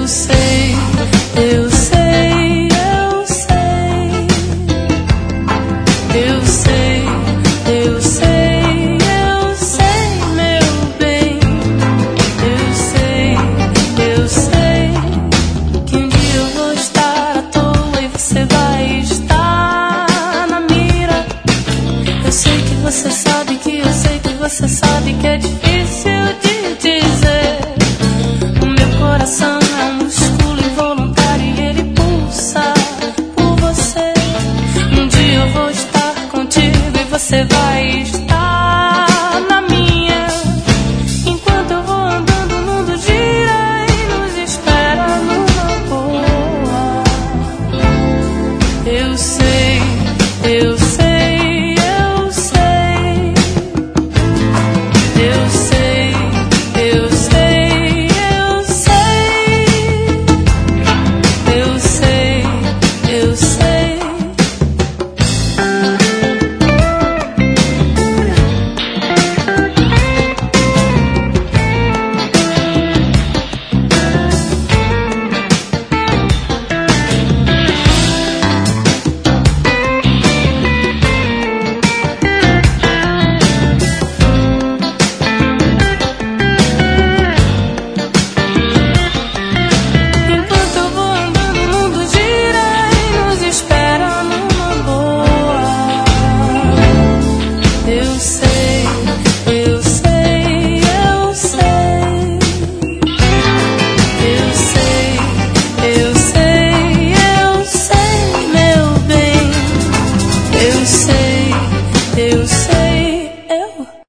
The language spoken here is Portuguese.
sei, eu sei, eu sei, eu sei, eu sei, eu sei, meu bem. Eu sei que um dia eu vou estar à toa e você vai estar na mira. Eu sei que você sabe que eu sei que você sabe que é difícil de dizer. O meu coração é um músculo involuntário e ele pulsa por você. Um dia eu vou estar contigo e você vai